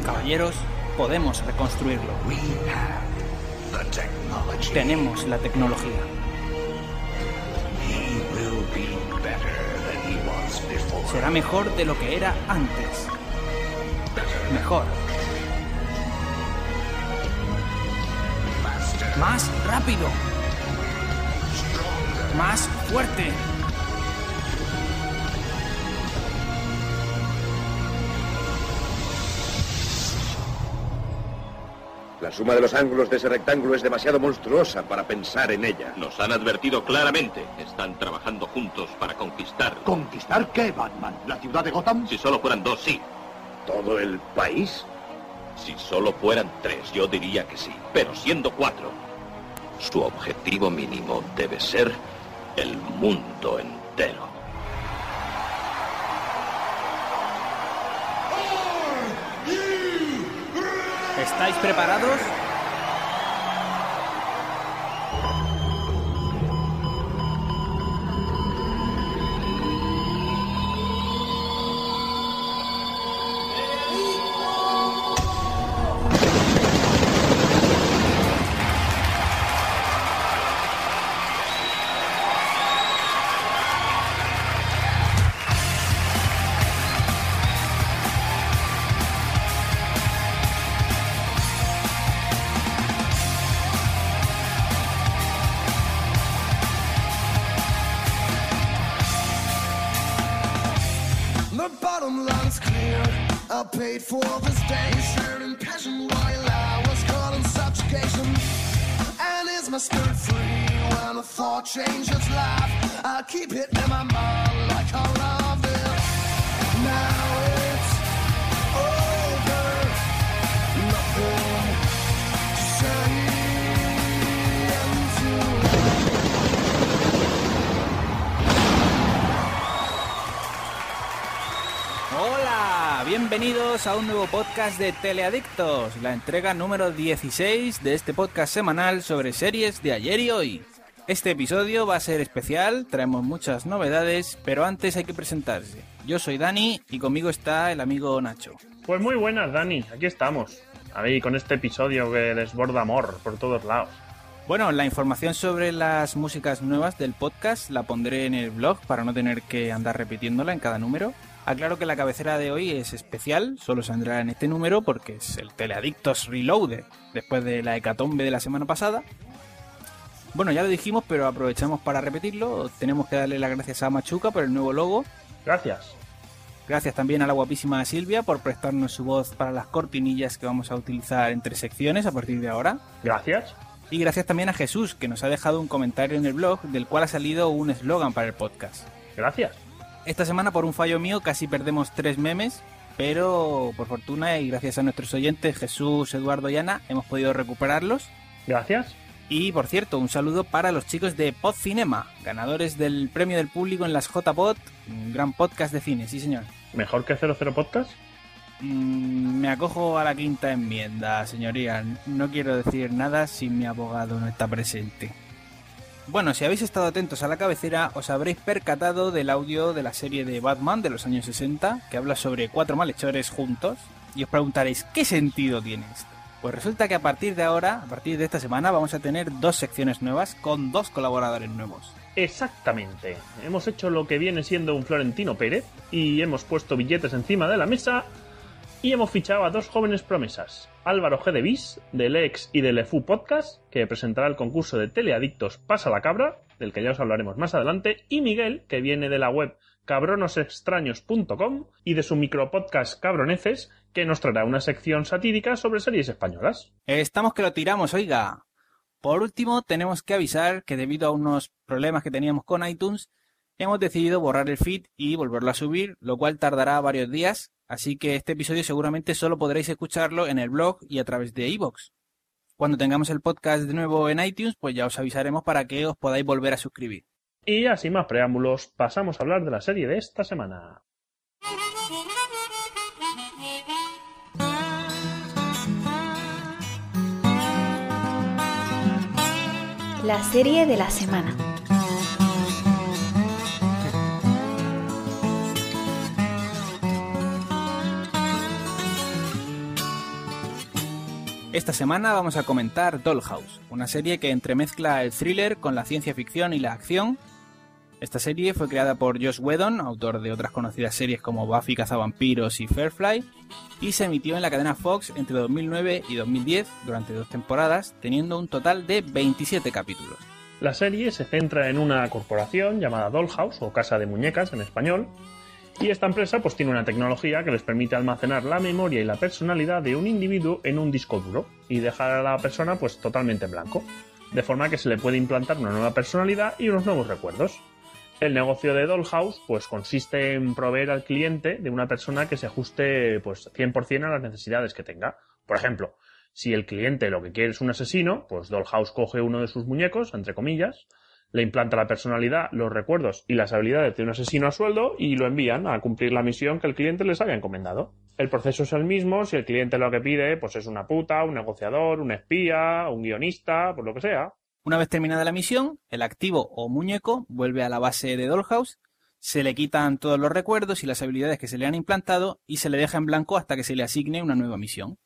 Caballeros, podemos reconstruirlo. Tenemos la tecnología. Será mejor de lo que era antes. Mejor. Más rápido. Más fuerte. La suma de los ángulos de ese rectángulo es demasiado monstruosa para pensar en ella. Nos han advertido claramente. Están trabajando juntos para conquistar. ¿Conquistar qué, Batman? ¿La ciudad de Gotham? Si solo fueran 2, sí. ¿Todo el país? Si solo fueran 3, yo diría que sí. Pero siendo 4, su objetivo mínimo debe ser el mundo entero. ¿Estáis preparados? I paid for this day, shared in passion while I was caught in subjugation. And is my spirit free when a thought changes life? I keep it in my mind like I love it. Now it's over, nothing to say Hola, bienvenidos a un nuevo podcast de Teleadictos, la entrega número 16 de este podcast semanal sobre series de ayer y hoy. Este episodio va a ser especial, traemos muchas novedades, pero antes hay que presentarse. Yo soy Dani y conmigo está el amigo Nacho. Pues muy buenas, Dani, aquí estamos. Ahí con este episodio que desborda amor por todos lados. Bueno, la información sobre las músicas nuevas del podcast la pondré en el blog para no tener que andar repitiéndola en cada número. Aclaro que la cabecera de hoy es especial, solo saldrá en este número porque es el Teleadictos Reloaded, después de la hecatombe de la semana pasada. Bueno, ya lo dijimos, pero aprovechamos para repetirlo. Tenemos que darle las gracias a Machuca por el nuevo logo. Gracias. Gracias también a la guapísima Silvia por prestarnos su voz para las cortinillas que vamos a utilizar entre secciones a partir de ahora. Gracias. Y gracias también a Jesús, que nos ha dejado un comentario en el blog del cual ha salido un eslogan para el podcast. Gracias. Esta semana, por un fallo mío, casi perdemos 3 memes, pero por fortuna y gracias a nuestros oyentes Jesús, Eduardo y Ana, hemos podido recuperarlos. Gracias. Y, por cierto, un saludo para los chicos de Podcinema, ganadores del premio del público en las JPod, un gran podcast de cine, sí señor. ¿Mejor que 00 Podcast? Me acojo a la quinta enmienda, señoría. No quiero decir nada si mi abogado no está presente. Bueno, si habéis estado atentos a la cabecera, os habréis percatado del audio de la serie de Batman de los años 60, que habla sobre 4 malhechores juntos, y os preguntaréis, ¿qué sentido tiene esto? Pues resulta que a partir de ahora, a partir de esta semana, vamos a tener 2 secciones nuevas con 2 colaboradores nuevos. Exactamente. Hemos hecho lo que viene siendo un Florentino Pérez, y hemos puesto billetes encima de la mesa, y hemos fichado a 2 jóvenes promesas. Álvaro G. de Vis, del Ex y del EFU Podcast, que presentará el concurso de Teleadictos Pasa la Cabra, del que ya os hablaremos más adelante, y Miguel, que viene de la web cabronosextraños.com y de su micropodcast Cabroneces, que nos traerá una sección satírica sobre series españolas. Estamos que lo tiramos, oiga. Por último, tenemos que avisar que debido a unos problemas que teníamos con iTunes, hemos decidido borrar el feed y volverlo a subir, lo cual tardará varios días. Así que este episodio seguramente solo podréis escucharlo en el blog y a través de iVoox. Cuando tengamos el podcast de nuevo en iTunes, pues ya os avisaremos para que os podáis volver a suscribir. Y así más preámbulos, pasamos a hablar de la serie de esta semana. La serie de la semana. Esta semana vamos a comentar Dollhouse, una serie que entremezcla el thriller con la ciencia ficción y la acción. Esta serie fue creada por Joss Whedon, autor de otras conocidas series como Buffy cazavampiros y Firefly, y se emitió en la cadena Fox entre 2009 y 2010 durante 2 temporadas, teniendo un total de 27 capítulos. La serie se centra en una corporación llamada Dollhouse, o Casa de Muñecas en español, y esta empresa pues tiene una tecnología que les permite almacenar la memoria y la personalidad de un individuo en un disco duro y dejar a la persona pues totalmente en blanco, de forma que se le puede implantar una nueva personalidad y unos nuevos recuerdos. El negocio de Dollhouse pues consiste en proveer al cliente de una persona que se ajuste pues 100% a las necesidades que tenga. Por ejemplo, si el cliente lo que quiere es un asesino, pues Dollhouse coge uno de sus muñecos, entre comillas, le implanta la personalidad, los recuerdos y las habilidades de un asesino a sueldo y lo envían a cumplir la misión que el cliente les haya encomendado. El proceso es el mismo si el cliente lo que pide pues es una puta, un negociador, un espía, un guionista, pues lo que sea. Una vez terminada la misión, el activo o muñeco vuelve a la base de Dollhouse, se le quitan todos los recuerdos y las habilidades que se le han implantado y se le deja en blanco hasta que se le asigne una nueva misión.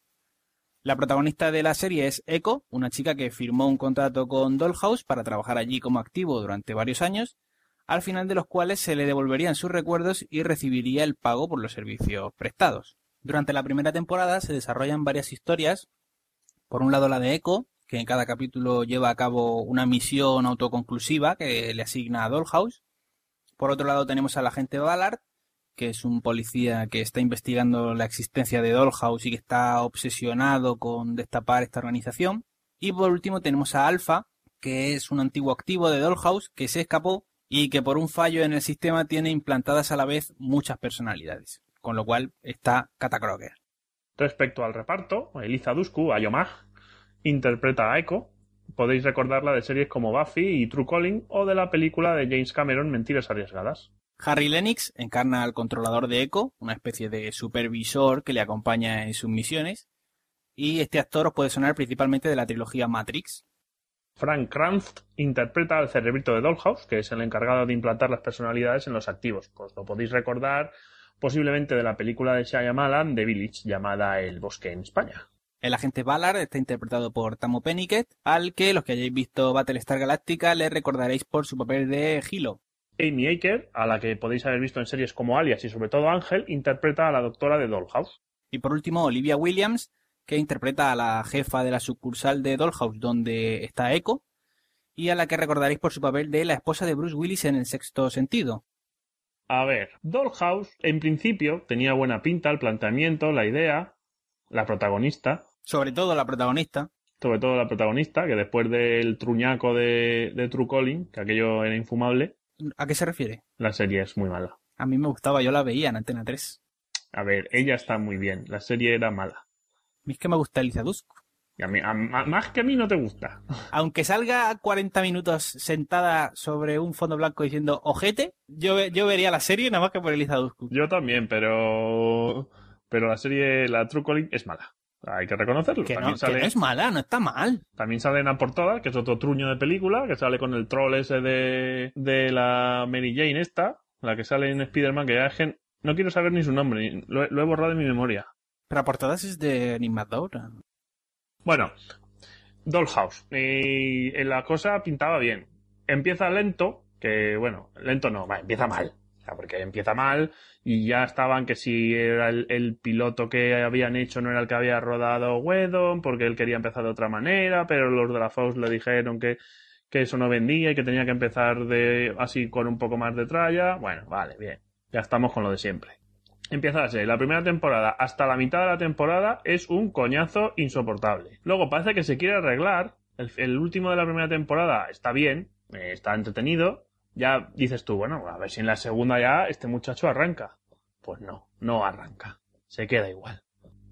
La protagonista de la serie es Echo, una chica que firmó un contrato con Dollhouse para trabajar allí como activo durante varios años, al final de los cuales se le devolverían sus recuerdos y recibiría el pago por los servicios prestados. Durante la primera temporada se desarrollan varias historias, por un lado la de Echo, que en cada capítulo lleva a cabo una misión autoconclusiva que le asigna a Dollhouse. Por otro lado tenemos al agente Ballard, que es un policía que está investigando la existencia de Dollhouse y que está obsesionado con destapar esta organización. Y por último tenemos a Alpha, que es un antiguo activo de Dollhouse que se escapó y que por un fallo en el sistema tiene implantadas a la vez muchas personalidades, con lo cual está Catacroker. Respecto al reparto, Eliza Dushku, Ayomag, interpreta a Echo. Podéis recordarla de series como Buffy y True Calling o de la película de James Cameron Mentiras arriesgadas. Harry Lennox encarna al controlador de Echo, una especie de supervisor que le acompaña en sus misiones, y este actor os puede sonar principalmente de la trilogía Matrix. Frank Kranz interpreta al cerebrito de Dollhouse, que es el encargado de implantar las personalidades en los activos. Pues lo podéis recordar posiblemente de la película de Shyamalan The Village, llamada El Bosque en España. El agente Ballard está interpretado por Tamo Penniket, al que los que hayáis visto Battlestar Galactica le recordaréis por su papel de Hilo. Amy Acker, a la que podéis haber visto en series como Alias y sobre todo Ángel, interpreta a la doctora de Dollhouse. Y por último Olivia Williams, que interpreta a la jefa de la sucursal de Dollhouse donde está Echo, y a la que recordaréis por su papel de la esposa de Bruce Willis en El Sexto Sentido. A ver, Dollhouse en principio tenía buena pinta, el planteamiento, la idea, la protagonista. Sobre todo la protagonista. Sobre todo la protagonista, que después del truñaco de True Calling, que aquello era infumable. ¿A qué se refiere? La serie es muy mala. A mí me gustaba, yo la veía en Antena 3. A ver, ella está muy bien, la serie era mala. A mí es que me gusta Eliza Dushku. Y más que a mí no te gusta. Aunque salga 40 minutos sentada sobre un fondo blanco diciendo ojete, yo vería la serie nada más que por Eliza Dushku. Yo también, pero la serie, la True Calling, es mala. Hay que reconocerlo. Que también no, que no es mala, no está mal. También sale Ana Portada, que es otro truño de película, que sale con el troll ese de la Mary Jane esta, la que sale en Spider-Man, que ya es que no quiero saber ni su nombre, lo he borrado de mi memoria. Pero a portadas es de animadora. Bueno, Dollhouse. Y la cosa pintaba bien. Empieza lento, que bueno, lento no, empieza mal. O sea, porque empieza mal y ya estaban que si era el piloto que habían hecho no era el que había rodado Whedon, porque él quería empezar de otra manera, pero los de la Fox le dijeron que eso no vendía y que tenía que empezar así con un poco más de tralla. Bueno, vale, bien. Ya estamos con lo de siempre. Empieza la serie. La primera temporada hasta la mitad de la temporada es un coñazo insoportable. Luego parece que se quiere arreglar. El último de la primera temporada está bien, está entretenido. Ya dices tú, bueno, a ver si en la segunda ya este muchacho arranca. Pues no arranca. Se queda igual.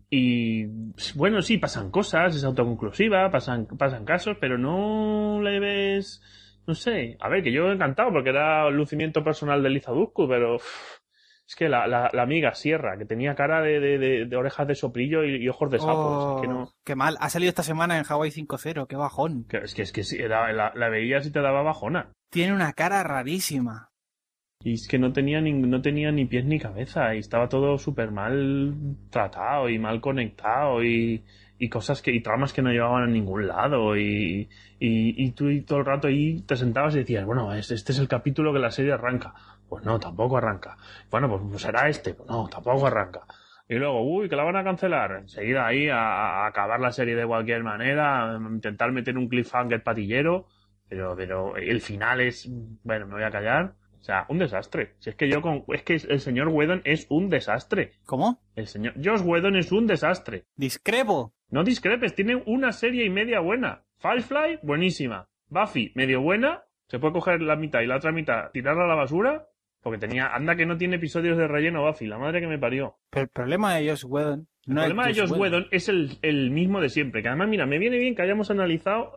Y bueno, sí, pasan cosas, es autoconclusiva, pasan casos, pero no le ves... No sé, a ver, que yo he encantado porque era el lucimiento personal de Eliza Dushku, pero... Es que la amiga Sierra, que tenía cara de orejas de soplillo y ojos de sapo. Es que no... Qué mal. Ha salido esta semana en Hawaii 5.0. Qué bajón. Es que sí, la veías y te daba bajona. Tiene una cara rarísima. Y es que no tenía ni pies ni cabeza y estaba todo súper mal tratado y mal conectado y cosas y tramas que no llevaban a ningún lado y tú todo el rato ahí te sentabas y decías, bueno, este es el capítulo que la serie arranca. Pues no, tampoco arranca. Bueno, pues será este. Pues no, tampoco arranca. Y luego, que la van a cancelar. Enseguida ahí a acabar la serie de cualquier manera, a intentar meter un cliffhanger patillero, pero el final es, bueno, me voy a callar. O sea, un desastre. Si es que es que el señor Whedon es un desastre. ¿Cómo? El señor Joss Whedon es un desastre. Discrepo. No discrepes, tiene una serie y media buena. Firefly, buenísima. Buffy, medio buena. Se puede coger la mitad y la otra mitad, tirarla a la basura. Porque anda que no tiene episodios de relleno Buffy, la madre que me parió. Pero el problema de Joss Whedon... El problema de Joss Whedon es el mismo de siempre. Que además, mira, me viene bien que hayamos analizado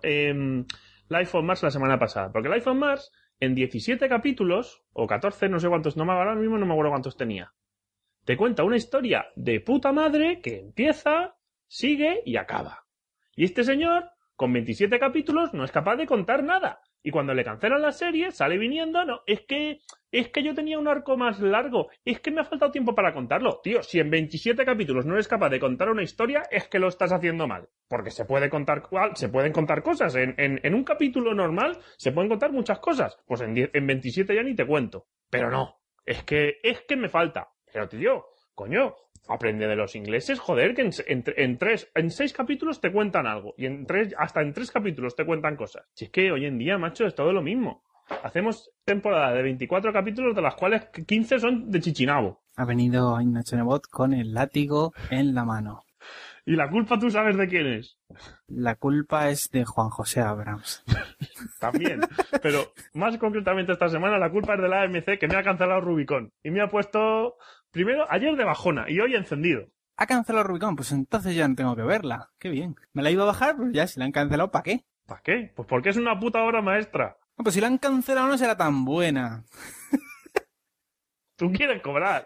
Life on Mars la semana pasada. Porque Life on Mars, en 17 capítulos, o 14, no sé cuántos, ahora mismo no me acuerdo cuántos tenía. Te cuenta una historia de puta madre que empieza, sigue y acaba. Y este señor, con 27 capítulos, no es capaz de contar nada. Y cuando le cancelan la serie, sale viniendo, no, es que yo tenía un arco más largo, es que me ha faltado tiempo para contarlo. Tío, si en 27 capítulos no eres capaz de contar una historia, es que lo estás haciendo mal. Porque se pueden contar cosas. En un capítulo normal se pueden contar muchas cosas. Pues en 27 ya ni te cuento. Pero no, es que me falta. Pero tío, coño, aprende de los ingleses, joder, que en 6 capítulos te cuentan algo. Y hasta en 3 capítulos te cuentan cosas. Si es que hoy en día, macho, es todo lo mismo. Hacemos temporada de 24 capítulos, de las cuales 15 son de Chichinabo. Ha venido Nacho Nebot con el látigo en la mano. ¿Y la culpa tú sabes de quién es? La culpa es de Juan José Abrams. También, pero más concretamente esta semana la culpa es de la AMC, que me ha cancelado Rubicon. Y me ha puesto, primero, ayer de bajona y hoy encendido. ¿Ha cancelado Rubicon? Pues entonces ya no tengo que verla. Qué bien. Me la iba a bajar, pero ya si la han cancelado, ¿para qué? ¿Para qué? Pues porque es una puta obra maestra. No, pues si la han cancelado no será tan buena. Tú quieres cobrar.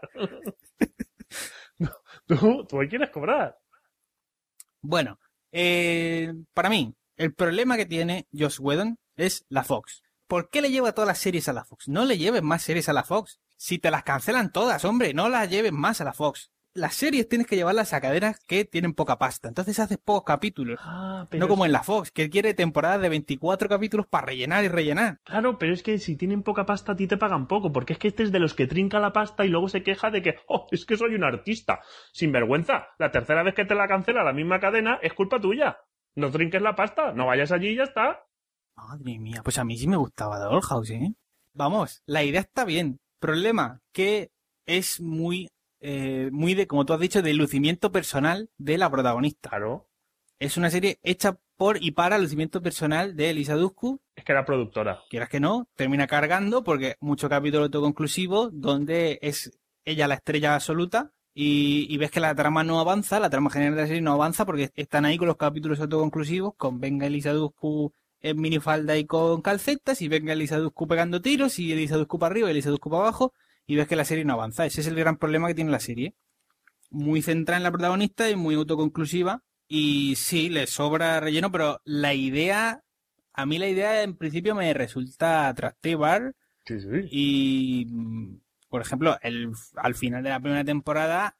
Tú quieres cobrar. Bueno, para mí, el problema que tiene Joss Whedon es la Fox. ¿Por qué le lleva todas las series a la Fox? No le lleves más series a la Fox. Si te las cancelan todas, hombre, no las lleves más a la Fox. Las series tienes que llevarlas a cadenas que tienen poca pasta. Entonces haces pocos capítulos. No como en la Fox, que quiere temporadas de 24 capítulos para rellenar y rellenar. Claro, pero es que si tienen poca pasta a ti te pagan poco. Porque es que este es de los que trinca la pasta y luego se queja de que, es que soy un artista. Sin vergüenza. La tercera vez que te la cancela la misma cadena es culpa tuya. No trinques la pasta. No vayas allí y ya está. Madre mía, pues a mí sí me gustaba Dollhouse, ¿eh? Vamos, la idea está bien. Problema, que es muy de, como tú has dicho, de lucimiento personal de la protagonista. Claro. Es una serie hecha por y para el lucimiento personal de Elisa Dushku. Es que era productora. Quieras que no, termina cargando porque mucho capítulo autoconclusivo donde es ella la estrella absoluta y ves que la trama no avanza, la trama general de la serie no avanza porque están ahí con los capítulos autoconclusivos, con venga Elisa Dushku en minifalda y con calcetas, y venga Elisa Dushku pegando tiros, y Elisa Dushku para arriba y Elisa Dushku para abajo, y ves que la serie no avanza. Ese es el gran problema que tiene la serie. Muy centrada en la protagonista y muy autoconclusiva, y sí, le sobra relleno, pero a mí la idea en principio me resulta atractiva. Sí. Y, por ejemplo, al final de la primera temporada,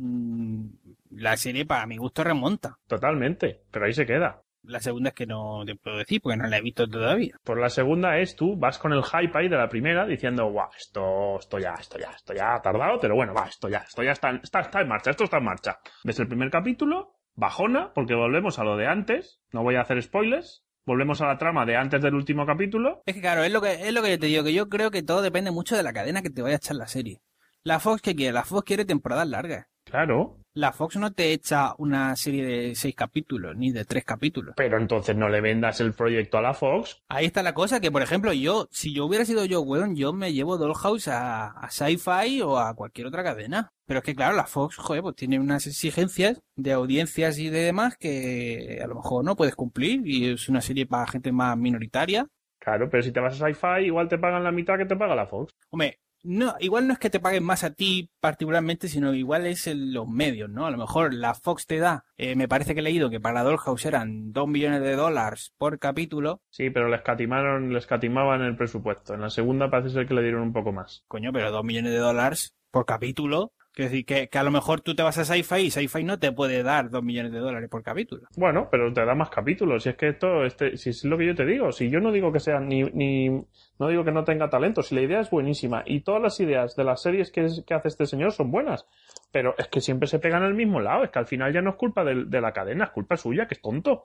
la serie para mi gusto remonta. Totalmente, pero ahí se queda. La segunda es que no te puedo decir porque no la he visto todavía. Por la segunda tú vas con el hype ahí de la primera diciendo, guau, esto ya ha tardado, pero bueno, esto ya está en marcha, esto está en marcha. Ves el primer capítulo, bajona, porque volvemos a lo de antes, no voy a hacer spoilers, volvemos a la trama de antes del último capítulo. Es que claro, es lo que yo te digo, que yo creo que todo depende mucho de la cadena que te vaya a echar la serie. La Fox, ¿qué quiere? La Fox quiere temporadas largas. Claro. La Fox no te echa una serie de 6 capítulos, ni de 3 capítulos. Pero entonces no le vendas el proyecto a la Fox. Ahí está la cosa, que por ejemplo si yo hubiera sido Joss Whedon, yo me llevo Dollhouse a Sci-Fi o a cualquier otra cadena. Pero es que claro, la Fox, joder, pues tiene unas exigencias de audiencias y de demás que a lo mejor no puedes cumplir, y es una serie para gente más minoritaria. Claro, pero si te vas a Sci-Fi igual te pagan la mitad que te paga la Fox. Hombre, No, igual no es que te paguen más a ti particularmente, sino igual es en los medios, ¿no? A lo mejor la Fox te da, me parece que he leído que para Dollhouse eran $2 millones por capítulo. Sí, pero le escatimaban el presupuesto. En la segunda parece ser que le dieron un poco más. Coño, pero $2 millones por capítulo. Quiero decir que a lo mejor tú te vas a Sci-Fi y Sci-Fi no te puede dar $2 millones por capítulo. Bueno, pero te da más capítulos. Si es que si es lo que yo te digo. Si yo no digo que sea no digo que no tenga talento. Si la idea es buenísima y todas las ideas de las series que hace este señor son buenas. Pero es que siempre se pegan al mismo lado. Es que al final ya no es culpa de la cadena, es culpa suya, que es tonto.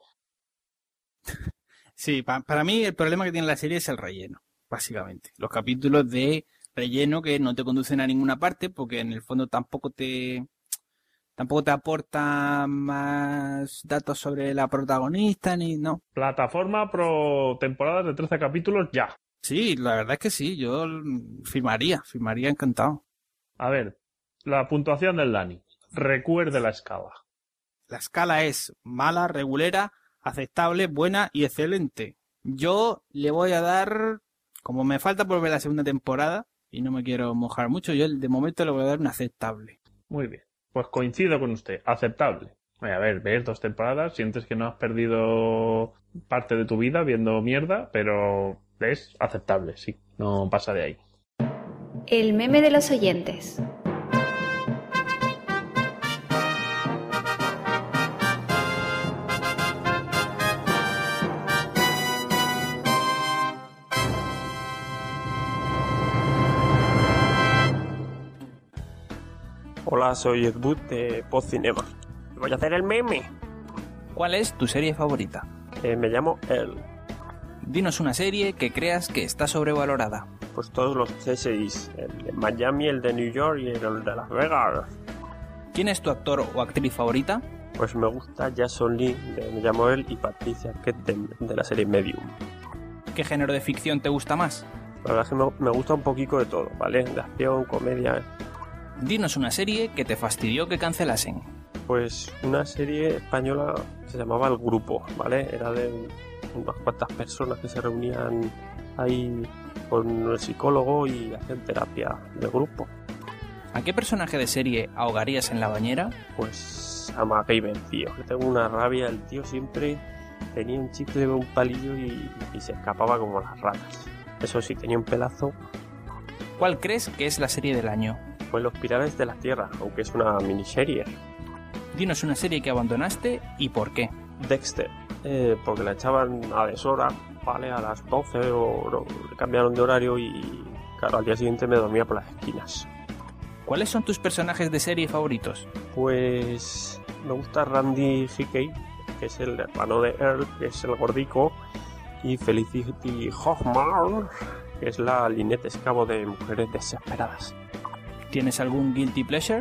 Sí, para mí el problema que tiene la serie es el relleno, básicamente. Los capítulos de relleno que no te conducen a ninguna parte porque en el fondo tampoco te aporta más datos sobre la protagonista ni no. Plataforma pro temporadas de 13 capítulos ya. Sí, la verdad es que sí, yo firmaría encantado. A ver, la puntuación del Dani. Recuerde la escala. La escala es mala, regulera, aceptable, buena y excelente. Yo le voy a dar, como me falta por ver la segunda temporada, y no me quiero mojar mucho, yo de momento le voy a dar un aceptable. Muy bien, pues coincido con usted, aceptable. A ver, ves 2 temporadas, sientes que no has perdido parte de tu vida viendo mierda, pero es aceptable, sí, no pasa de ahí. El meme de los oyentes. Hola, soy Ed Wood de Podcinema. Voy a hacer el meme. ¿Cuál es tu serie favorita? Me llamo El. Dinos una serie que creas que está sobrevalorada. Pues todos los C6, el de Miami, el de New York y el de Las Vegas. ¿Quién es tu actor o actriz favorita? Pues me gusta Jason Lee de Me llamo El y Patricia Arquette de la serie Medium. ¿Qué género de ficción te gusta más? La verdad es que me gusta un poquito de todo, ¿vale? De acción, comedia. Dinos una serie que te fastidió que cancelasen. Pues una serie española se llamaba El Grupo, ¿vale? Era de unas cuantas personas que se reunían ahí con el psicólogo y hacían terapia de grupo. ¿A qué personaje de serie ahogarías en la bañera? Pues a MacGyver, tío. Que tengo una rabia, el tío siempre tenía un chicle, un palillo y se escapaba como las ratas. Eso sí, tenía un pelazo. ¿Cuál crees que es la serie del año? Pues Los Pilares de la Tierra, aunque es una miniserie. Dinos una serie que abandonaste y por qué. Dexter, porque la echaban a deshora, ¿vale? A las 12 o no, cambiaron de horario y claro, al día siguiente me dormía por las esquinas. ¿Cuáles son tus personajes de serie favoritos? Pues me gusta Randy Hickey, que es el hermano de Earl, que es el gordico, y Felicity Hoffman, que es la Lynette Scavo de Mujeres Desesperadas. ¿Tienes algún guilty pleasure?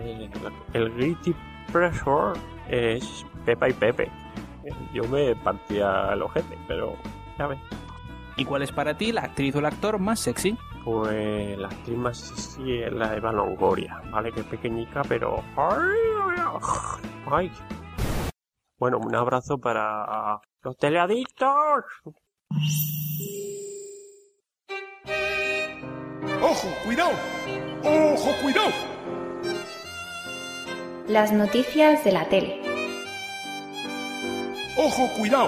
El guilty pleasure es Pepa y Pepe. Yo me partía el ojete, pero ya ves. ¿Y cuál es para ti la actriz o el actor más sexy? Pues la actriz más sexy es la Eva Longoria, ¿vale? Que es pequeñica, pero... ¡Ay! Bueno, un abrazo para los teleadictos. ¡Ojo, cuidado! ¡Ojo, cuidado! Las noticias de la tele. ¡Ojo, cuidado!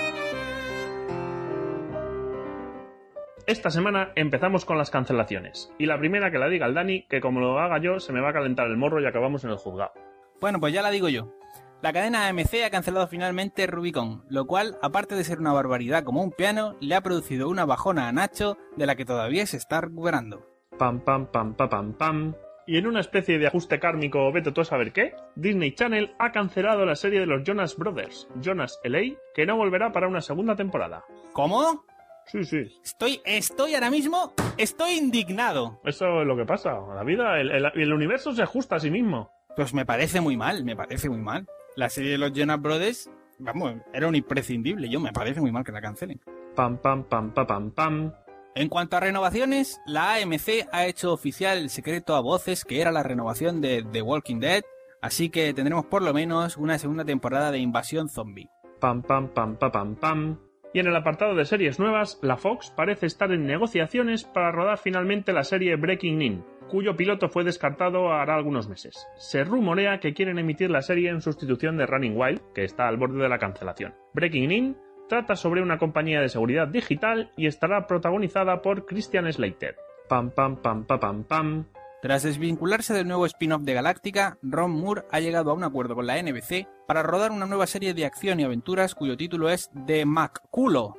Esta semana empezamos con las cancelaciones. Y la primera que la diga el Dani, que como lo haga yo, se me va a calentar el morro y acabamos en el juzgado. Bueno, pues ya la digo yo. La cadena AMC ha cancelado finalmente Rubicon, lo cual, aparte de ser una barbaridad como un piano, le ha producido una bajona a Nacho de la que todavía se está recuperando. Pam, pam, pam, pam, pam, pam. Y en una especie de ajuste kármico o vete tú a saber qué, Disney Channel ha cancelado la serie de los Jonas Brothers, Jonas LA, que no volverá para una segunda temporada. ¿Cómo? Sí, sí. Estoy ahora mismo, estoy indignado. Eso es lo que pasa. La vida, el universo se ajusta a sí mismo. Pues me parece muy mal. La serie de los Jonas Brothers, vamos, era un imprescindible. Me parece muy mal que la cancelen. Pam, pam, pam, pam, pam, pam. En cuanto a renovaciones, la AMC ha hecho oficial el secreto a voces que era la renovación de The Walking Dead, así que tendremos por lo menos una segunda temporada de Invasión Zombie. Pam, pam, pam, pam, pam, pam. Y en el apartado de series nuevas, la Fox parece estar en negociaciones para rodar finalmente la serie Breaking In, cuyo piloto fue descartado hará algunos meses. Se rumorea que quieren emitir la serie en sustitución de Running Wild, que está al borde de la cancelación. Breaking In trata sobre una compañía de seguridad digital y estará protagonizada por Christian Slater. Pam pam pam pam pam pam. Tras desvincularse del nuevo spin-off de Galáctica, Ron Moore ha llegado a un acuerdo con la NBC para rodar una nueva serie de acción y aventuras cuyo título es The McCulo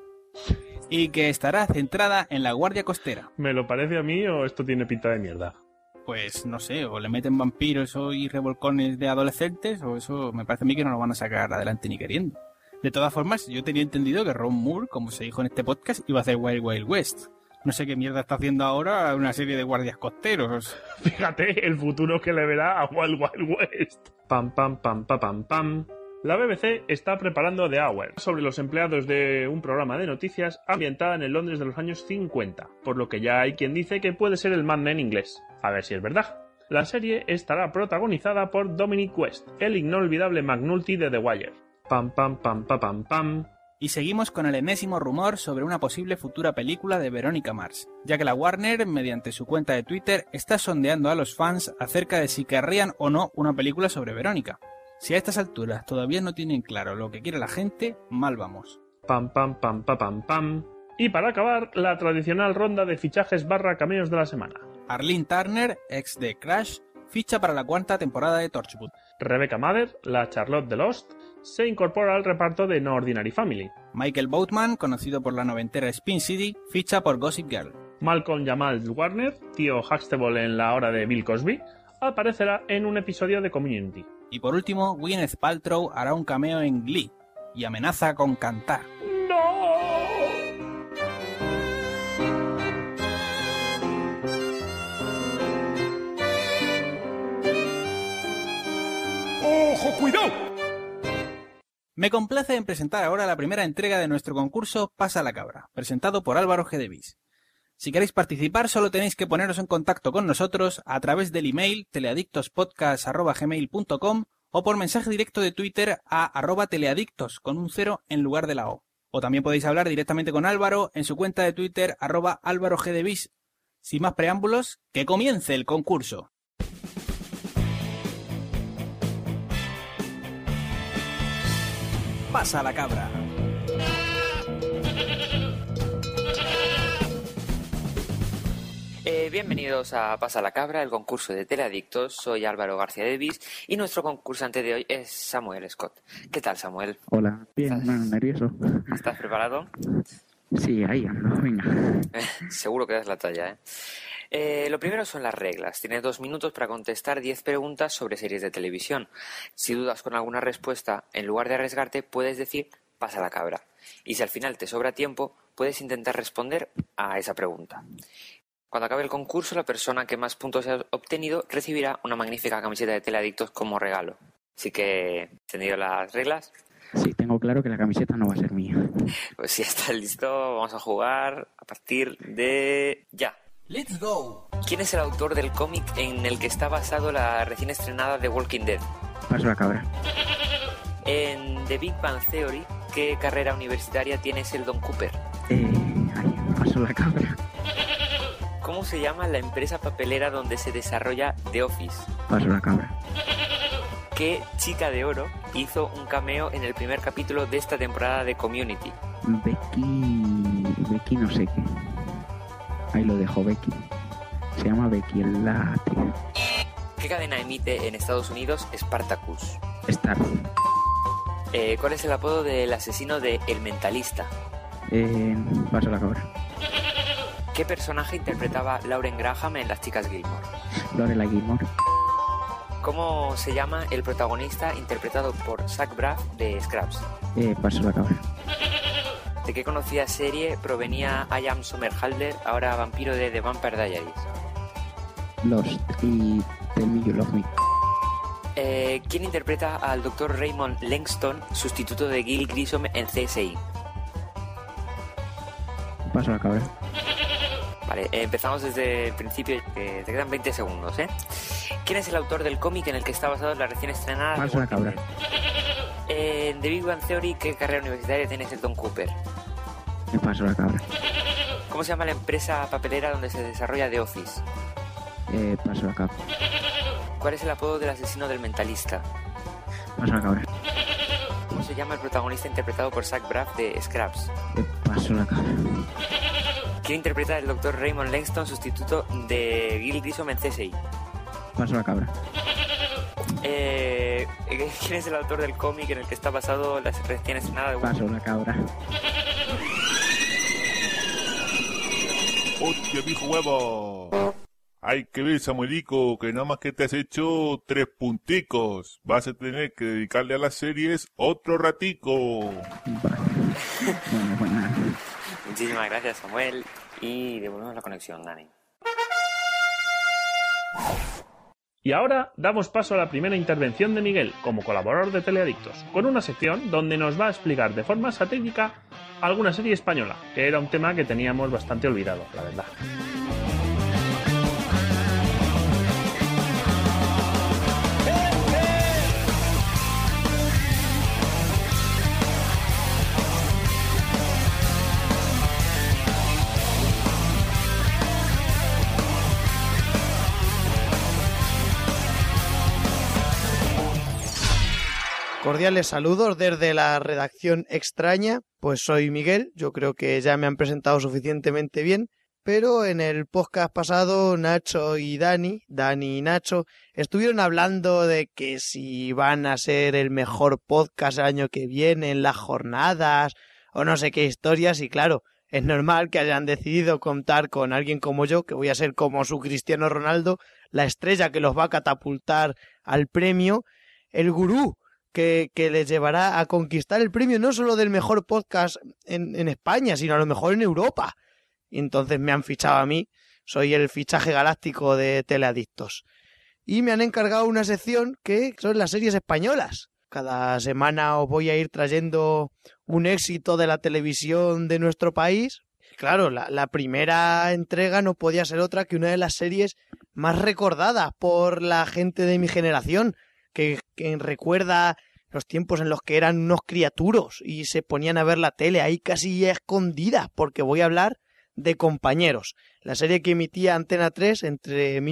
y que estará centrada en la Guardia Costera. ¿Me lo parece a mí o esto tiene pinta de mierda? Pues no sé, o le meten vampiros y revolcones de adolescentes, o eso me parece a mí que no lo van a sacar adelante ni queriendo. De todas formas, yo tenía entendido que Ron Moore, como se dijo en este podcast, iba a hacer Wild Wild West. No sé qué mierda está haciendo ahora una serie de guardias costeros. Fíjate el futuro que le verá a Wild Wild West. Pam pam pam pam pam pam. La BBC está preparando The Hour, sobre los empleados de un programa de noticias ambientada en el Londres de los años 50, por lo que ya hay quien dice que puede ser el Mad Men inglés. A ver si es verdad. La serie estará protagonizada por Dominic West, el inolvidable McNulty de The Wire. Pam pam pam pam pam pam. Y seguimos con el enésimo rumor sobre una posible futura película de Verónica Mars, ya que la Warner, mediante su cuenta de Twitter, está sondeando a los fans acerca de si querrían o no una película sobre Verónica. Si a estas alturas todavía no tienen claro lo que quiere la gente, mal vamos. Pam pam pam pam pam pam. Y para acabar, la tradicional ronda de fichajes / cameos de la semana. Arlene Turner, ex de Crash, ficha para la 4ª temporada de Torchwood. Rebecca Mather, la Charlotte de Lost, se incorpora al reparto de No Ordinary Family. Michael Boatman, conocido por la noventera Spin City, ficha por Gossip Girl. Malcolm Jamal Warner, tío Huxtable en La Hora de Bill Cosby, aparecerá en un episodio de Community. Y por último, Gwyneth Paltrow hará un cameo en Glee y amenaza con cantar. ¡No! ¡Ojo, cuidado! Me complace en presentar ahora la primera entrega de nuestro concurso Pasa la Cabra, presentado por Álvaro G. de Vis. Si queréis participar, solo tenéis que poneros en contacto con nosotros a través del email teleadictospodcast@gmail.com o por mensaje directo de Twitter a @teleadictos con un 0 en lugar de la O. O también podéis hablar directamente con Álvaro en su cuenta de Twitter @álvarogdevis. Sin más preámbulos, que comience el concurso. Pasa la Cabra. Bienvenidos a Pasa la Cabra, el concurso de Teleadictos. Soy Álvaro García Davis y nuestro concursante de hoy es Samuel Scott. ¿Qué tal, Samuel? Hola, bien, nervioso. ¿Estás preparado? Sí, ahí ando, venga. Seguro que das la talla, ¿eh? Lo primero son las reglas. Tienes 2 minutos para contestar 10 preguntas sobre series de televisión. Si dudas con alguna respuesta, en lugar de arriesgarte, puedes decir pasa la cabra. Y si al final te sobra tiempo, puedes intentar responder a esa pregunta. Cuando acabe el concurso, la persona que más puntos haya obtenido recibirá una magnífica camiseta de Teleadictos como regalo. Así que, ¿entendido las reglas? Sí, tengo claro que la camiseta no va a ser mía. Pues si estás listo, vamos a jugar a partir de ya. ¡Let's go! ¿Quién es el autor del cómic en el que está basado la recién estrenada The Walking Dead? Paso la cabra. En The Big Bang Theory, ¿qué carrera universitaria tiene Sheldon Cooper? Paso la cabra. ¿Cómo se llama la empresa papelera donde se desarrolla The Office? Paso la cabra. ¿Qué chica de oro hizo un cameo en el primer capítulo de esta temporada de Community? Becky no sé qué. Ahí lo dejo, Becky. Se llama Becky el late. ¿Qué cadena emite en Estados Unidos Spartacus? Star. ¿Cuál es el apodo del asesino de El Mentalista? Paso la cabra. ¿Qué personaje interpretaba Lauren Graham en Las Chicas Gilmore? Lorela Gilmore. ¿Cómo se llama el protagonista interpretado por Zach Braff de Scraps? Paso la cabra. ¿De qué conocida serie provenía I Am Somerhalder, ahora vampiro de The Vampire Diaries? Lost y Tell Me You Love Me. ¿Quién interpreta al Dr. Raymond Langston, sustituto de Gil Grissom en CSI? Paso la cabra. Vale, empezamos desde el principio, te quedan 20 segundos, ¿eh? ¿Quién es el autor del cómic en el que está basado la recién estrenada? Paso la cabra. En The Big Bang Theory, ¿qué carrera universitaria tiene Sheldon Cooper? Me paso la cabra. ¿Cómo se llama la empresa papelera donde se desarrolla The Office? Paso la cabra. ¿Cuál es el apodo del asesino del mentalista? Paso la cabra. ¿Cómo se llama el protagonista interpretado por Zach Braff de Scraps? Paso la cabra. ¿Quién interpreta al Dr. Raymond Langston, sustituto de Gil Grissom en CSI? Paso la cabra. ¿Quién es el autor del cómic en el que está basado la recién estrenada de... Paso la cabra. ¡Hostia, viejo huevo! Hay que ver, Samuelico, que nada más que te has hecho 3 punticos. Vas a tener que dedicarle a las series otro ratico. Bueno, pues nada. Muchísimas gracias, Samuel. Y devolvemos la conexión, Dani. Y ahora damos paso a la primera intervención de Miguel como colaborador de Teleadictos, con una sección donde nos va a explicar de forma satírica alguna serie española, que era un tema que teníamos bastante olvidado, la verdad. Cordiales saludos desde la redacción extraña, pues soy Miguel, yo creo que ya me han presentado suficientemente bien, pero en el podcast pasado Nacho y Dani y Nacho, estuvieron hablando de que si van a ser el mejor podcast el año que viene en las jornadas o no sé qué historias, y claro, es normal que hayan decidido contar con alguien como yo, que voy a ser como su Cristiano Ronaldo, la estrella que los va a catapultar al premio, el gurú que les llevará a conquistar el premio no solo del mejor podcast en España, sino a lo mejor en Europa. Y entonces me han fichado a mí, soy el fichaje galáctico de Teleadictos. Y me han encargado una sección que son las series españolas. Cada semana os voy a ir trayendo un éxito de la televisión de nuestro país. Claro, la primera entrega no podía ser otra que una de las series más recordadas por la gente de mi generación, que recuerda los tiempos en los que eran unos criaturos y se ponían a ver la tele ahí casi escondidas, porque voy a hablar de Compañeros, la serie que emitía Antena 3 entre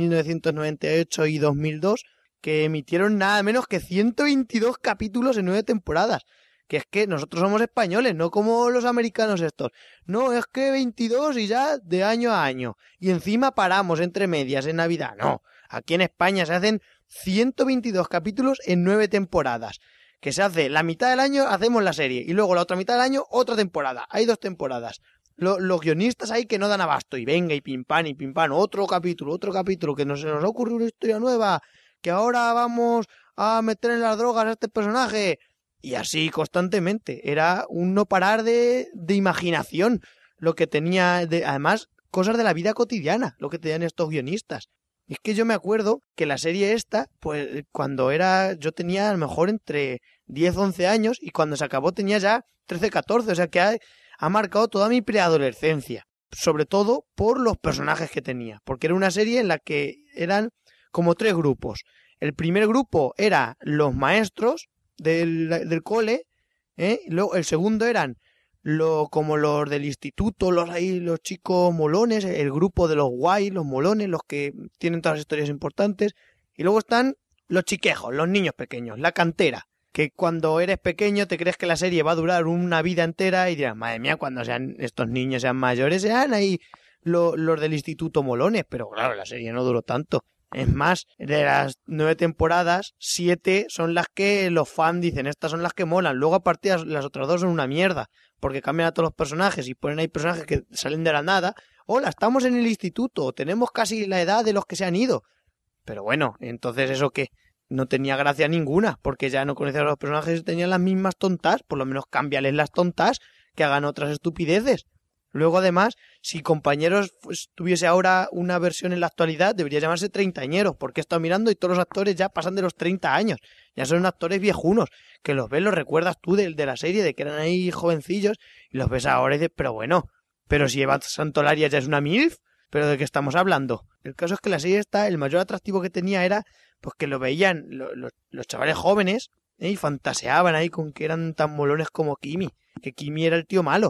1998 y 2002, que emitieron nada menos que 122 capítulos en 9 temporadas. Que es que nosotros somos españoles, no como los americanos estos. No, es que 22 y ya de año a año. Y encima paramos entre medias en Navidad. No, aquí en España se hacen 122 capítulos en 9 temporadas. Que se hace la mitad del año, hacemos la serie. Y luego la otra mitad del año, otra temporada. Hay 2 temporadas. Los guionistas ahí que no dan abasto. Y venga, y pim pam, otro capítulo. Que se nos ha ocurrido una historia nueva. Que ahora vamos a meter en las drogas a este personaje. Y así constantemente. Era un no parar de imaginación. Lo que tenía, además, cosas de la vida cotidiana. Lo que tenían estos guionistas. Y es que yo me acuerdo que la serie esta, pues cuando yo tenía a lo mejor entre 10, 11 años y cuando se acabó tenía ya 13, 14. O sea que ha marcado toda mi preadolescencia. Sobre todo por los personajes que tenía. Porque era una serie en la que eran como 3 grupos. El primer grupo era los maestros del cole, luego el segundo eran como los del instituto, los chicos molones, el grupo de los guays, los molones, los que tienen todas las historias importantes, y luego están los chiquejos, los niños pequeños, la cantera, que cuando eres pequeño te crees que la serie va a durar una vida entera y dirás, madre mía, cuando sean estos niños sean mayores, sean ahí los del instituto molones, pero claro, la serie no duró tanto. Es más, de las 9 temporadas, 7 son las que los fans dicen, estas son las que molan. Luego a partir de las otras 2 son una mierda, porque cambian a todos los personajes y ponen ahí personajes que salen de la nada. Hola, estamos en el instituto, tenemos casi la edad de los que se han ido. Pero bueno, entonces eso que no tenía gracia ninguna, porque ya no conocías a los personajes y tenían las mismas tontas, por lo menos cámbiales las tontas, que hagan otras estupideces. Luego, además, si Compañeros tuviese ahora una versión en la actualidad, debería llamarse Treintañeros, porque he estado mirando y todos los actores ya pasan de los 30 años. Ya son actores viejunos, que los ves, los recuerdas tú de la serie, de que eran ahí jovencillos, y los ves ahora y dices, pero bueno, pero si Eva Santolaria ya es una MILF, ¿pero de qué estamos hablando? El caso es que la serie el mayor atractivo que tenía era pues que lo veían los chavales jóvenes, y fantaseaban ahí con que eran tan molones como Kimi, que Kimi era el tío malo.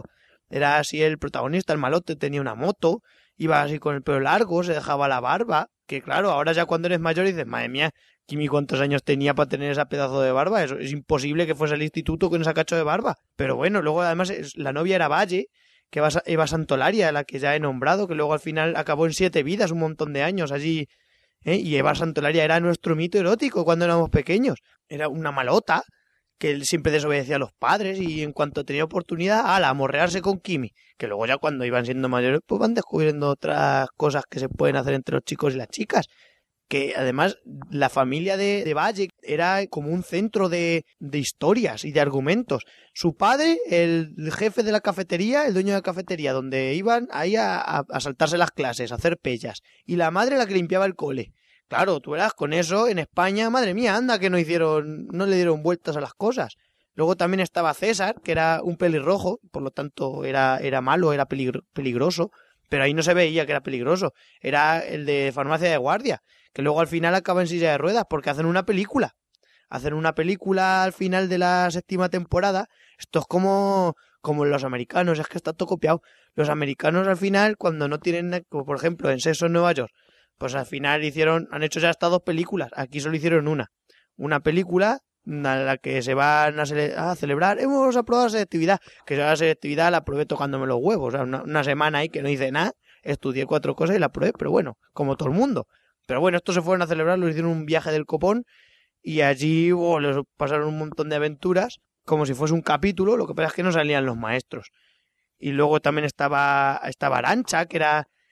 Era así el protagonista, el malote, tenía una moto, iba así con el pelo largo, se dejaba la barba, que claro, ahora ya cuando eres mayor dices, madre mía, Kimi cuántos años tenía para tener ese pedazo de barba, eso es imposible que fuese al instituto con ese cacho de barba. Pero bueno, luego además la novia era Valle, que Eva Santolaria, la que ya he nombrado, que luego al final acabó en 7 vidas, un montón de años allí, y Eva Santolaria era nuestro mito erótico cuando éramos pequeños. Era una malota que él siempre desobedecía a los padres y en cuanto tenía oportunidad, a morrearse con Kimi. Que luego ya cuando iban siendo mayores, pues van descubriendo otras cosas que se pueden hacer entre los chicos y las chicas. Que además la familia de Valle era como un centro de historias y de argumentos. Su padre, el jefe de la cafetería, el dueño de la cafetería, donde iban ahí a saltarse las clases, a hacer pellas. Y la madre la que limpiaba el cole. Claro, tú verás, con eso en España, madre mía, anda que no le dieron vueltas a las cosas. Luego también estaba César, que era un pelirrojo, por lo tanto era malo, era peligroso, pero ahí no se veía que era peligroso. Era el de farmacia de guardia, que luego al final acaba en silla de ruedas porque hacen una película. Hacen una película al final de la 7ª temporada. Esto es como los americanos, es que está todo copiado. Los americanos al final, cuando no tienen, como por ejemplo en Sexo en Nueva York, pues al final han hecho ya hasta 2 películas. Aquí solo hicieron una. Una película en la que se van a celebrar. Hemos aprobado la selectividad. Que yo la selectividad la aprobé tocándome los huevos. O sea, una semana ahí que no hice nada. Estudié 4 cosas y la aprobé. Pero bueno, como todo el mundo. Pero bueno, estos se fueron a celebrar, los hicieron un viaje del copón. Y allí les pasaron un montón de aventuras. Como si fuese un capítulo. Lo que pasa es que no salían los maestros. Y luego también estaba Arantxa, que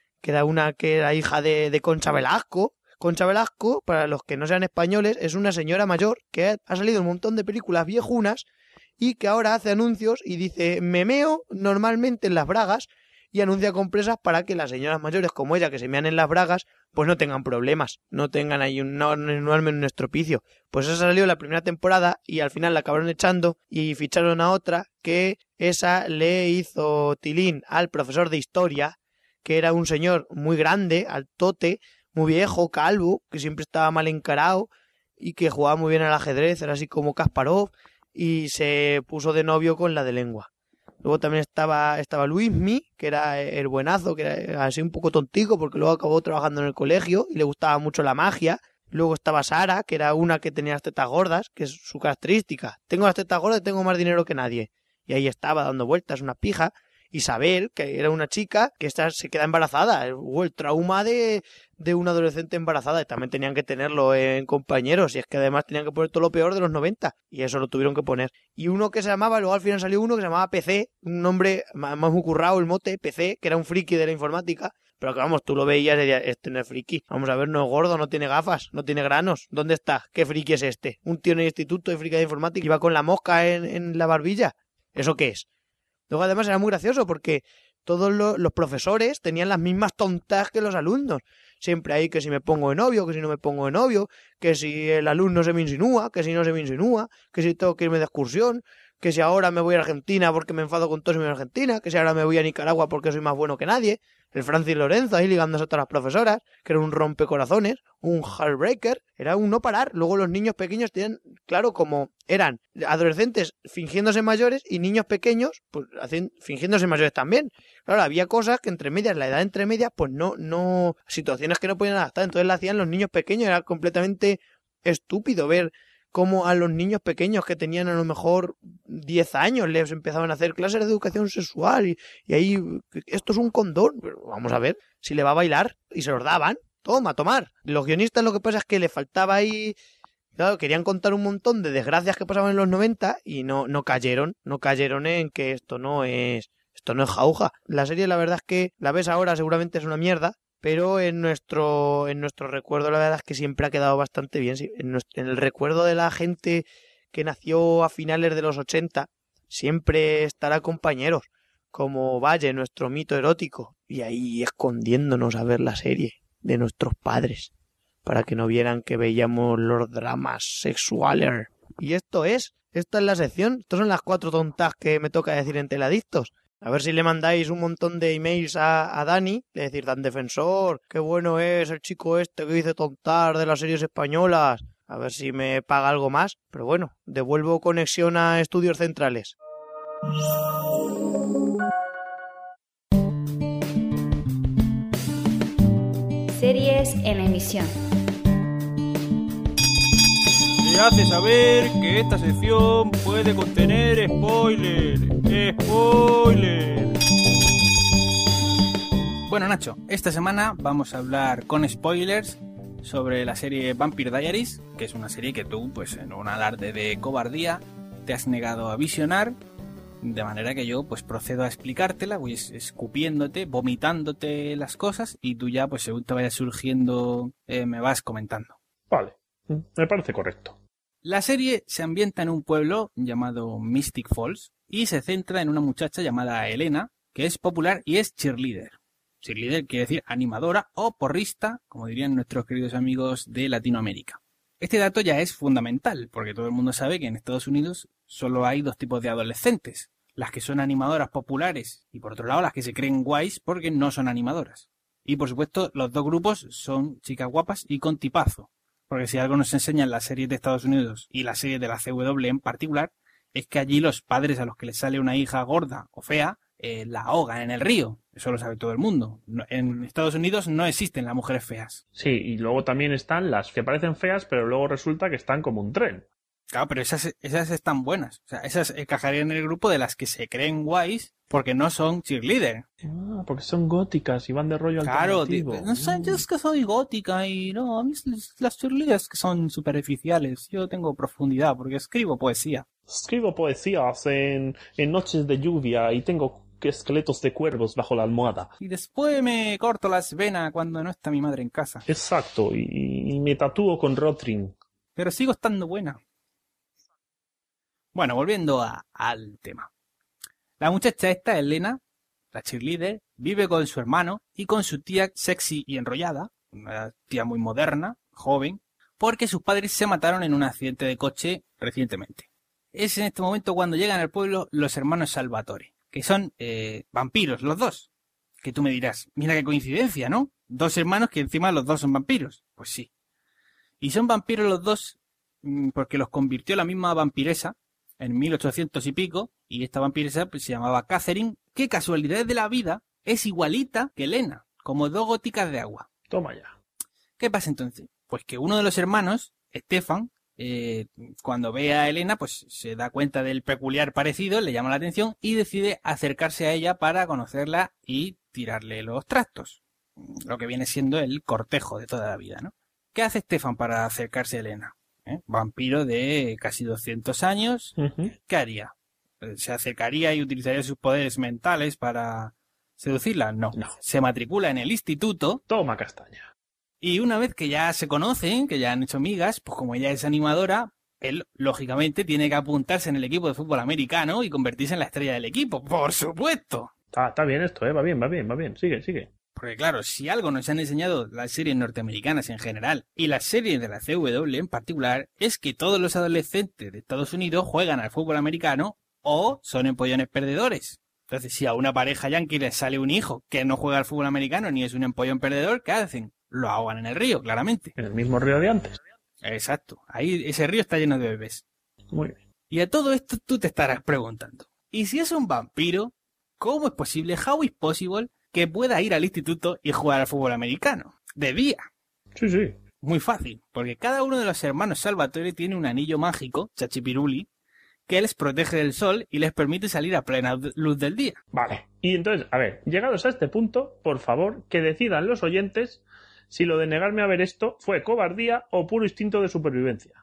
era hija de Concha Velasco. Concha Velasco, para los que no sean españoles, es una señora mayor que ha salido en un montón de películas viejunas y que ahora hace anuncios y dice, me meo normalmente en las bragas, y anuncia compresas para que las señoras mayores como ella, que se mean en las bragas, pues no tengan problemas, no tengan ahí un estropicio. Pues esa salió la primera temporada y al final la acabaron echando y ficharon a otra que esa le hizo tilín al profesor de historia, que era un señor muy grande, altote, muy viejo, calvo, que siempre estaba mal encarado y que jugaba muy bien al ajedrez, era así como Kasparov, y se puso de novio con la de lengua. Luego también estaba Luismi, que era el buenazo, que era así un poco tontico porque luego acabó trabajando en el colegio y le gustaba mucho la magia. Luego estaba Sara, que era una que tenía las tetas gordas, que es su característica. Tengo las tetas gordas y tengo más dinero que nadie. Y ahí estaba dando vueltas, una pija. Isabel, que era una chica que se queda embarazada. Hubo el trauma de una adolescente embarazada y también tenían que tenerlo en compañeros. Y es que además tenían que poner todo lo peor de los 90 y eso lo tuvieron que poner. Y uno que se llamaba, luego al final salió uno que se llamaba PC, un nombre más muy currado, el mote, PC, que era un friki de la informática. Pero que vamos, tú lo veías y decías, este no es friki. Vamos a ver, no es gordo, no tiene gafas, no tiene granos. ¿Dónde está? ¿Qué friki es este? Un tío en el instituto de friki de informática y va con la mosca en la barbilla. ¿Eso qué es? Luego además era muy gracioso porque todos los profesores tenían las mismas tontas que los alumnos. Siempre hay que si me pongo de novio, que si no me pongo de novio, que si el alumno se me insinúa, que si no se me insinúa, que si tengo que irme de excursión, que si ahora me voy a Argentina porque me enfado con todos y me voy a Argentina, que si ahora me voy a Nicaragua porque soy más bueno que nadie. El Francis Lorenzo ahí ligándose a todas las profesoras, que era un rompecorazones, un heartbreaker, era un no parar. Luego los niños pequeños tenían, claro, como eran adolescentes fingiéndose mayores y niños pequeños pues fingiéndose mayores también. Claro, había cosas que entre medias, la edad entre medias, pues no, situaciones que no podían adaptar. Entonces la hacían los niños pequeños, era completamente estúpido ver cómo a los niños pequeños que tenían a lo mejor 10 años les empezaban a hacer clases de educación sexual y ahí, esto es un condón. Pero vamos a ver, si le va a bailar y se los daban, toma, tomar. Los guionistas lo que pasa es que le faltaba ahí, claro, querían contar un montón de desgracias que pasaban en los 90 y no cayeron en que esto no es jauja. La serie la verdad es que la ves ahora seguramente es una mierda, pero en nuestro recuerdo la verdad es que siempre ha quedado bastante bien. En el recuerdo de la gente que nació a finales de los 80 siempre estará compañeros como Valle, nuestro mito erótico, y ahí escondiéndonos a ver la serie de nuestros padres para que no vieran que veíamos los dramas sexuales. Y esta es la sección. Estas son las 4 tontas que me toca decir en Teladictos. A ver si le mandáis un montón de emails a Dani, le decir, Dan Defensor, qué bueno es el chico este que dice tontar de las series españolas. A ver si me paga algo más. Pero bueno, devuelvo conexión a Estudios Centrales. series en emisión. Se hace saber que esta sección puede contener spoilers. ¡Spoiler! Bueno, Nacho, esta semana vamos a hablar con spoilers sobre la serie Vampire Diaries, que es una serie que tú, pues en un alarde de cobardía, te has negado a visionar, de manera que yo pues procedo a explicártela, voy escupiéndote, vomitándote las cosas y tú ya, pues según te vaya surgiendo, me vas comentando. Vale, me parece correcto. La serie se ambienta en un pueblo llamado Mystic Falls y se centra en una muchacha llamada Elena, que es popular y es cheerleader. Cheerleader quiere decir animadora o porrista, como dirían nuestros queridos amigos de Latinoamérica. Este dato ya es fundamental, porque todo el mundo sabe que en Estados Unidos solo hay dos tipos de adolescentes. Las que son animadoras populares y por otro lado las que se creen guays porque no son animadoras. Y por supuesto los dos grupos son chicas guapas y con tipazo. Porque si algo nos enseñan las series de Estados Unidos y las series de la CW en particular, es que allí los padres a los que les sale una hija gorda o fea, la ahogan en el río. Eso lo sabe todo el mundo. En Estados Unidos no existen las mujeres feas. Sí, y luego también están las que parecen feas, pero luego resulta que están como un tren. Claro, pero esas están buenas. O sea, esas encajarían en el grupo de las que se creen guays porque no son cheerleader. Ah, porque son góticas y van de rollo alternativo. Claro, no sé, yo es que soy gótica y no, a mí las cheerleaders que son superficiales. Yo tengo profundidad porque escribo poesía. Escribo poesías en noches de lluvia y tengo esqueletos de cuervos bajo la almohada. Y después me corto las venas cuando no está mi madre en casa. Exacto, y me tatúo con Rotring. Pero sigo estando buena. Bueno, volviendo al tema. La muchacha esta, Elena, la cheerleader, vive con su hermano y con su tía sexy y enrollada, una tía muy moderna, joven, porque sus padres se mataron en un accidente de coche recientemente. Es en este momento cuando llegan al pueblo los hermanos Salvatore, que son vampiros, los dos. Que tú me dirás, mira qué coincidencia, ¿no? Dos hermanos que encima los dos son vampiros. Pues sí. Y son vampiros los dos porque los convirtió la misma vampiresa en 1800 y pico, y esta vampiresa pues, se llamaba Catherine, que casualidad de la vida es igualita que Elena, como dos goticas de agua. Toma ya. ¿Qué pasa entonces? Pues que uno de los hermanos, Stefan, cuando ve a Elena, pues se da cuenta del peculiar parecido, le llama la atención y decide acercarse a ella para conocerla y tirarle los trastos. Lo que viene siendo el cortejo de toda la vida, ¿no? ¿Qué hace Stefan para acercarse a Elena? Vampiro de casi 200 años. ¿Qué haría? ¿Se acercaría y utilizaría sus poderes mentales para seducirla? No. Se matricula en el instituto. Toma castaña. Y una vez que ya se conocen, que ya han hecho migas, pues como ella es animadora, él, lógicamente, tiene que apuntarse en el equipo de fútbol americano y convertirse en la estrella del equipo. ¡Por supuesto! Está bien esto, va bien. Sigue. Porque claro, si algo nos han enseñado las series norteamericanas en general y las series de la CW en particular, es que todos los adolescentes de Estados Unidos juegan al fútbol americano o son empollones perdedores. Entonces, si a una pareja yankee les sale un hijo que no juega al fútbol americano ni es un empollón perdedor, ¿qué hacen? Lo ahogan en el río, claramente. En el mismo río de antes. Exacto. Ahí ese río está lleno de bebés. Muy bien. Y a todo esto tú te estarás preguntando, ¿y si es un vampiro? ¿Cómo es posible? How is possible que pueda ir al instituto y jugar al fútbol americano? De día. Sí. Muy fácil, porque cada uno de los hermanos Salvatore tiene un anillo mágico, Chachipiruli, que les protege del sol y les permite salir a plena luz del día. Vale. Y entonces, a ver, llegados a este punto, por favor, que decidan los oyentes si lo de negarme a ver esto fue cobardía o puro instinto de supervivencia.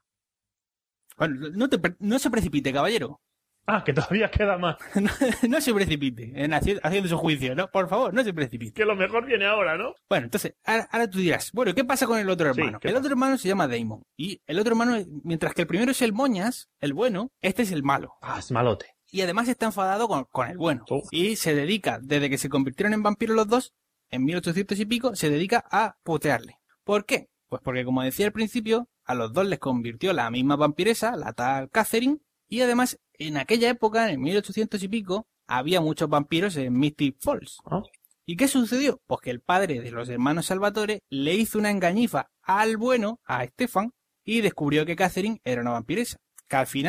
Bueno, no se precipite, caballero. Ah, que todavía queda más. No se precipite en haciendo su juicio, ¿no? Por favor, no se precipite. Que lo mejor viene ahora, ¿no? Bueno, entonces, ahora tú dirás, bueno, ¿qué pasa con el otro hermano? Sí, el otro hermano se llama Damon. Y el otro hermano, mientras que el primero es el moñas, el bueno, este es el malo. Ah, es malote. Y además está enfadado con el bueno. Y se dedica, desde que se convirtieron en vampiros los dos, en 1800 y pico, se dedica a putearle. ¿Por qué? Pues porque, como decía al principio, a los dos les convirtió la misma vampiresa, la tal Catherine, y además, en aquella época, en 1800 y pico, había muchos vampiros en Mystic Falls. ¿Y qué sucedió? Pues que el padre de los hermanos Salvatore le hizo una engañifa al bueno, a Stefan, y descubrió que Catherine era una vampiresa. Que al final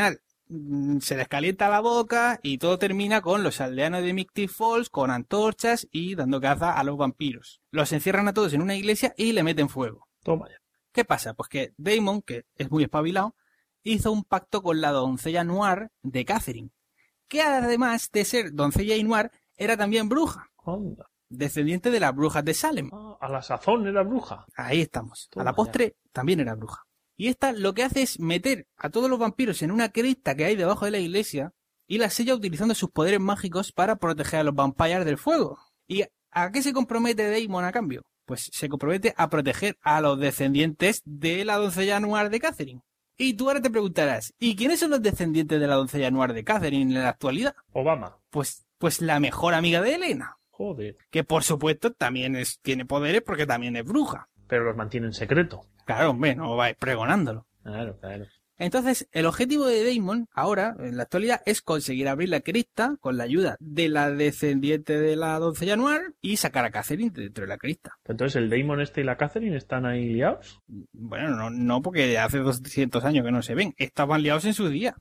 se les calienta la boca y todo termina con los aldeanos de Mystic Falls con antorchas y dando caza a los vampiros. Los encierran a todos en una iglesia y le meten fuego. Toma ya. ¿Qué pasa? Pues que Damon, que es muy espabilado, hizo un pacto con la doncella Noir de Catherine, que además de ser doncella y Noir, era también bruja. Onda. Descendiente de las brujas de Salem. A la sazón era bruja. Ahí estamos. Toma A la postre también era bruja. Y esta lo que hace es meter a todos los vampiros en una cripta que hay debajo de la iglesia y la sella utilizando sus poderes mágicos para proteger a los vampires del fuego. ¿Y a qué se compromete Damon a cambio? Pues se compromete a proteger a los descendientes de la doncella Noir de Catherine. Y tú ahora te preguntarás, ¿y quiénes son los descendientes de la doncella Noir de Catherine en la actualidad? Obama. Pues la mejor amiga de Elena. Joder. Que por supuesto también tiene poderes porque también es bruja. Pero los mantiene en secreto. Claro, hombre, no vais pregonándolo. Claro. Entonces, el objetivo de Damon ahora, en la actualidad, es conseguir abrir la cripta con la ayuda de la descendiente de la doncella Noir y sacar a Catherine dentro de la cripta. Entonces, ¿el Damon y la Catherine están ahí liados? Bueno, no porque hace 200 años que no se ven. Estaban liados en su día.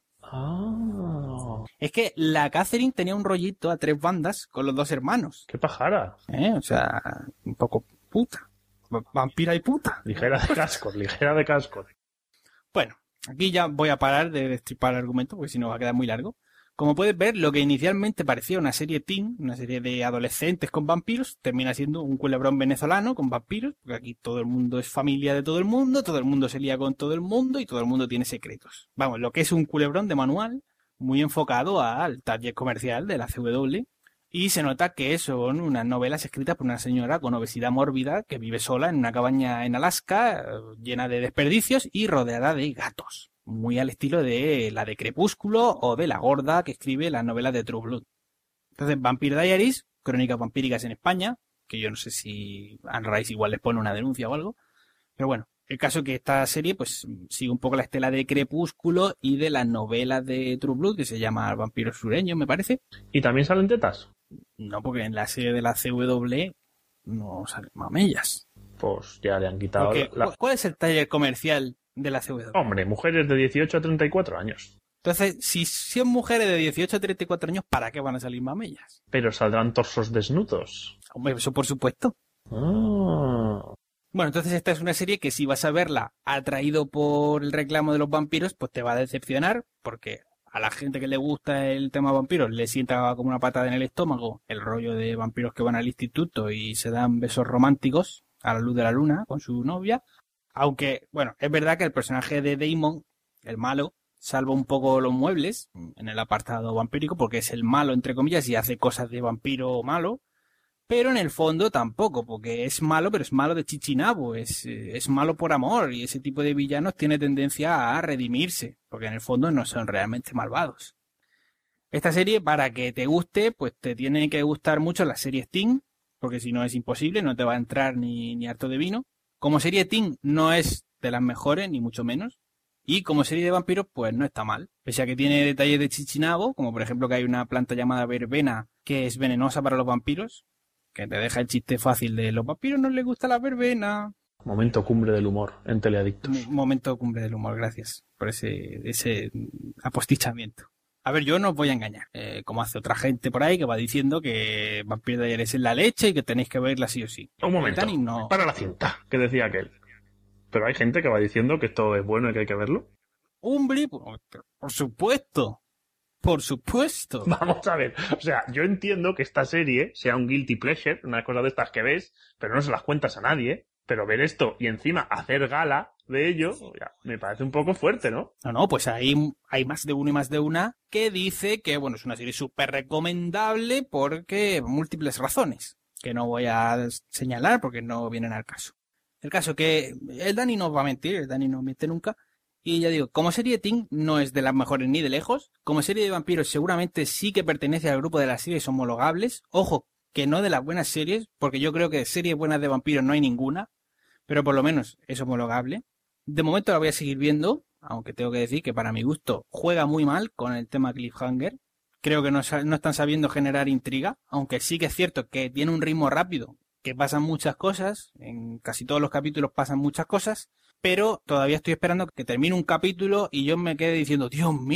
Ah. Es que la Catherine tenía un rollito a 3 bandas con los 2 hermanos. ¡Qué pajara! O sea, un poco puta. Vampira y puta. Ligera de cascos. Bueno, aquí ya voy a parar de destripar el argumento, porque si no va a quedar muy largo. Como puedes ver, lo que inicialmente parecía una serie teen, una serie de adolescentes con vampiros, termina siendo un culebrón venezolano con vampiros, porque aquí todo el mundo es familia de todo el mundo se lía con todo el mundo y todo el mundo tiene secretos. Vamos, lo que es un culebrón de manual, muy enfocado al target comercial de la CW, y se nota que son unas novelas escritas por una señora con obesidad mórbida que vive sola en una cabaña en Alaska, llena de desperdicios y rodeada de gatos. Muy al estilo de la de Crepúsculo o de la gorda que escribe las novelas de True Blood. Entonces, Vampire Diaries, crónicas vampíricas en España, que yo no sé si Anne Rice igual les pone una denuncia o algo, pero bueno, el caso es que esta serie pues sigue un poco la estela de Crepúsculo y de las novelas de True Blood, que se llama Vampiros Sureños, me parece. ¿Y también salen tetas? No, porque en la serie de la CW no salen mamellas. Pues ya le han quitado ¿Cuál es el taller comercial de la CW? Hombre, mujeres de 18 a 34 años. Entonces, si son mujeres de 18 a 34 años, ¿para qué van a salir mamellas? Pero saldrán torsos desnudos. Hombre, eso por supuesto. Ah. Bueno, entonces esta es una serie que si vas a verla atraído por el reclamo de los vampiros, pues te va a decepcionar, porque a la gente que le gusta el tema vampiros le sienta como una patada en el estómago el rollo de vampiros que van al instituto y se dan besos románticos a la luz de la luna con su novia. Aunque, bueno, es verdad que el personaje de Damon, el malo, salva un poco los muebles en el apartado vampírico porque es el malo, entre comillas, y hace cosas de vampiro malo. Pero en el fondo tampoco, porque es malo, pero es malo de chichinabo, es malo por amor, y ese tipo de villanos tiene tendencia a redimirse, porque en el fondo no son realmente malvados. Esta serie, para que te guste, pues te tiene que gustar mucho las series teen, porque si no es imposible, no te va a entrar ni harto de vino. Como serie teen no es de las mejores, ni mucho menos, y como serie de vampiros, pues no está mal. Pese a que tiene detalles de chichinabo, como por ejemplo que hay una planta llamada verbena que es venenosa para los vampiros, que te deja el chiste fácil de los vampiros no les gusta la verbena. Momento cumbre del humor en Teleadictos. Momento cumbre del humor, gracias por ese apostichamiento. A ver, yo no os voy a engañar, como hace otra gente por ahí que va diciendo que Vampire Diaries es la leche y que tenéis que verla sí o sí. Un momento, no... para la cinta, que decía aquel. Pero hay gente que va diciendo que esto es bueno y que hay que verlo. ¡Hombre! Por supuesto. Por supuesto. Vamos a ver. O sea, yo entiendo que esta serie sea un guilty pleasure, una cosa de estas que ves, pero no se las cuentas a nadie. Pero ver esto y encima hacer gala de ello, ya, me parece un poco fuerte, ¿no? No, pues hay más de uno y más de una que dice que, bueno, es una serie súper recomendable porque múltiples razones, que no voy a señalar porque no vienen al caso. El caso que el Dani no va a mentir, el Dani no miente nunca. Y ya digo, como serie teen no es de las mejores ni de lejos. Como serie de vampiros seguramente sí que pertenece al grupo de las series homologables. Ojo, que no de las buenas series, porque yo creo que series buenas de vampiros no hay ninguna. Pero por lo menos es homologable. De momento la voy a seguir viendo, aunque tengo que decir que para mi gusto juega muy mal con el tema cliffhanger. Creo que no están sabiendo generar intriga, aunque sí que es cierto que tiene un ritmo rápido, que pasan muchas cosas, en casi todos los capítulos pasan muchas cosas, pero todavía estoy esperando que termine un capítulo y yo me quede diciendo, Dios mío,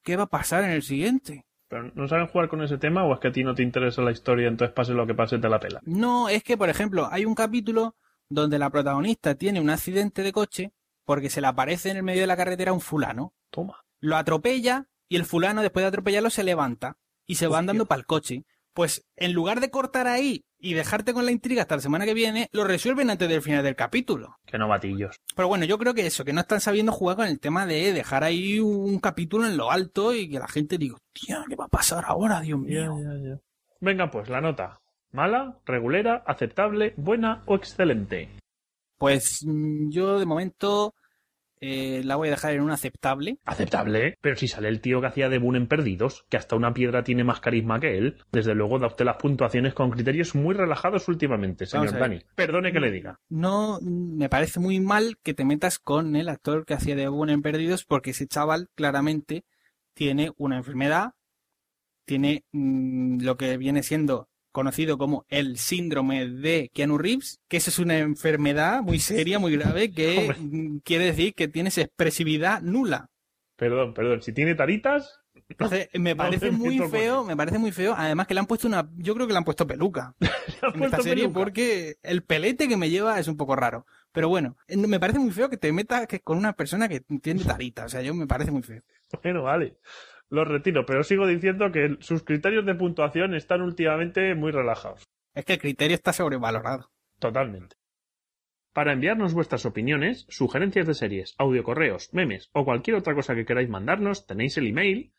qué va a pasar en el siguiente. ¿Pero no saben jugar con ese tema o es que a ti no te interesa la historia, entonces pase lo que pase te la pela? No, es que, por ejemplo, hay un capítulo donde la protagonista tiene un accidente de coche porque se le aparece en el medio de la carretera un fulano. Toma. Lo atropella y el fulano, después de atropellarlo, se levanta y se va andando para el coche. Pues en lugar de cortar ahí y dejarte con la intriga hasta la semana que viene, lo resuelven antes del final del capítulo. Qué novatillos. Pero bueno, yo creo que eso, que no están sabiendo jugar con el tema de dejar ahí un capítulo en lo alto y que la gente diga, hostia, ¿qué va a pasar ahora, Dios mío? Ya. Venga pues, la nota. ¿Mala, regulera, aceptable, buena o excelente? Pues yo de momento la voy a dejar en un aceptable. ¿Aceptable? Pero si sale el tío que hacía de Boone en Perdidos, que hasta una piedra tiene más carisma que él. Desde luego da usted las puntuaciones con criterios muy relajados últimamente, señor Dani. Perdone que le diga. No, me parece muy mal que te metas con el actor que hacía de Boone en Perdidos, porque ese chaval claramente tiene una enfermedad, tiene lo que viene siendo conocido como el síndrome de Keanu Reeves, que eso es una enfermedad muy seria, muy grave, que quiere decir que tienes expresividad nula. Perdón, si tiene taritas... Entonces, me parece muy feo, además que le han puesto yo creo que le han puesto peluca en esta serie, porque el pelete que me lleva es un poco raro. Pero bueno, me parece muy feo que te metas con una persona que tiene tarita, o sea, me parece muy feo. Bueno, vale. Lo retiro, pero sigo diciendo que sus criterios de puntuación están últimamente muy relajados. Es que el criterio está sobrevalorado. Totalmente. Para enviarnos vuestras opiniones, sugerencias de series, audiocorreos, memes o cualquier otra cosa que queráis mandarnos, tenéis el email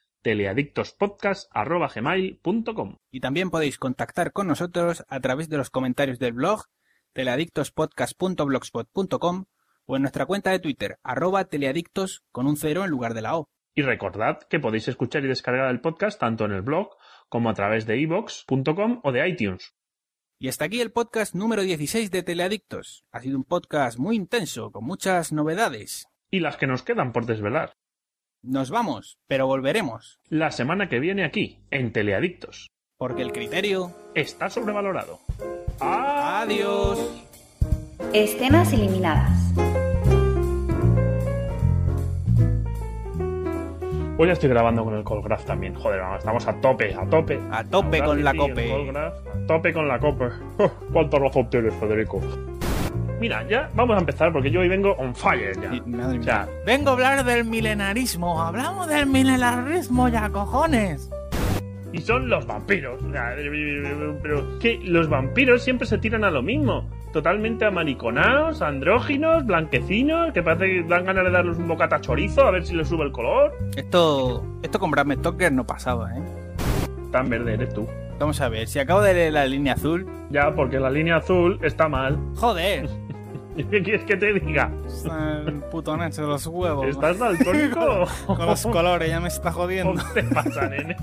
teleadictospodcast@gmail.com. Y también podéis contactar con nosotros a través de los comentarios del blog teleadictospodcast.blogspot.com o en nuestra cuenta de Twitter @teleadictos con un 0 en lugar de la O. Y recordad que podéis escuchar y descargar el podcast tanto en el blog como a través de iVoox.com o de iTunes. Y hasta aquí el podcast número 16 de Teleadictos. Ha sido un podcast muy intenso, con muchas novedades. Y las que nos quedan por desvelar. Nos vamos, pero volveremos. La semana que viene aquí, en Teleadictos. Porque el criterio está sobrevalorado. ¡Adiós! Escenas eliminadas. Pues ya estoy grabando con el Callgraph también. Joder, vamos, estamos a tope. A tope con la cope. A tope con la cope. ¿Cuánta razón tienes, Federico? Mira, ya vamos a empezar porque yo hoy vengo on fire ya. Madre mía. Vengo a hablar del milenarismo. Hablamos del milenarismo ya, cojones. Y son los vampiros. Pero que los vampiros siempre se tiran a lo mismo. Totalmente amariconados, andróginos, blanquecinos, que parece que dan ganas de darles un bocata chorizo a ver si les sube el color. Esto con Bram Stoker no pasaba, ¿eh? Tan verde eres tú. Vamos a ver, si acabo de leer la línea azul... Ya, porque la línea azul está mal. ¡Joder! ¿Qué quieres que te diga? El puto Nacho de los huevos. ¿Estás daltónico? Con los colores, ya me está jodiendo. ¿Qué te pasa, nene?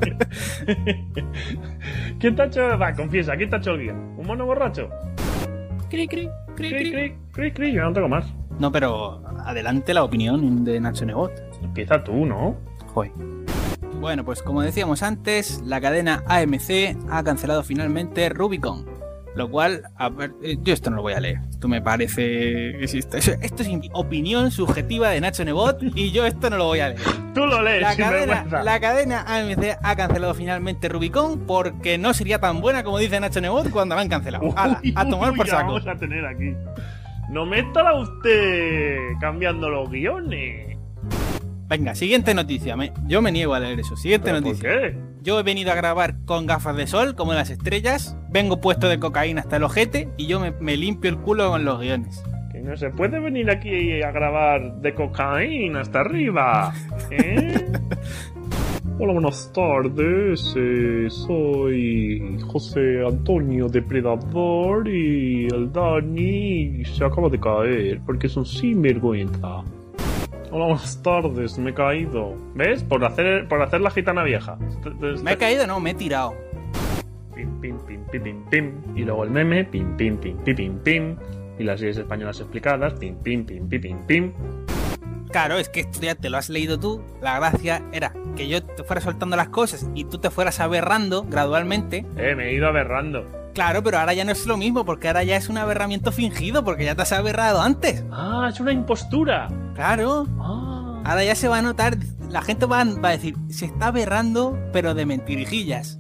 ¿Quién te ha hecho? Va, confiesa, ¿quién te ha hecho el guión? ¿Un mono borracho? Cri, cri, cri, cri. Cri, cri, yo no tengo más. No, pero adelante la opinión de Nacho Nebot. Empieza tú, ¿no? Joder. Bueno, pues como decíamos antes, la cadena AMC ha cancelado finalmente Rubicon. Lo cual, a ver, yo esto no lo voy a leer. Esto me parece que esto es opinión subjetiva de Nacho Nebot y yo esto no lo voy a leer. Tú lo lees. La cadena AMC ha cancelado finalmente Rubicon porque no sería tan buena como dice Nacho Nebot cuando la han cancelado. ¡Hala! A tomar por saco. Vamos a tener aquí. No métala usted cambiando los guiones. Venga, siguiente noticia. Yo me niego a leer eso. Siguiente noticia. ¿Por qué? Yo he venido a grabar con gafas de sol, como las estrellas. Vengo puesto de cocaína hasta el ojete y yo me limpio el culo con los guiones. Que no se puede venir aquí a grabar de cocaína hasta arriba. ¿Eh? Hola, buenas tardes. Soy José Antonio Depredador y el Dani se acaba de caer porque es un sinvergüenza. Hola, buenas tardes, me he caído. ¿Ves? Por hacer la gitana vieja. ¿Me he caído? No, me he tirado. Pim, pim, pim, pim, pim, pim. Y luego el meme, pim, pim, pim, pim, pim, pim. Y las series españolas explicadas, pim, pim, pim, pim, pim, pim. Claro, es que esto ya te lo has leído tú. La gracia era que yo te fuera soltando las cosas y tú te fueras aberrando gradualmente. Me he ido aberrando. Claro, pero ahora ya no es lo mismo, porque ahora ya es un aberramiento fingido, porque ya te has aberrado antes. Ah, es una impostura. Claro. Ah, Ahora ya se va a notar, la gente va a decir, se está berrando, pero de mentirijillas.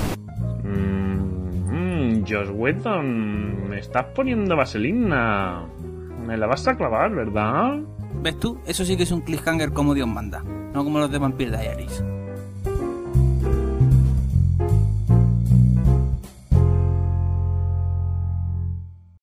Joss Whedon, me estás poniendo vaselina. Me la vas a clavar, ¿verdad? ¿Ves tú? Eso sí que es un cliffhanger como Dios manda, no como los de Vampire Diaries.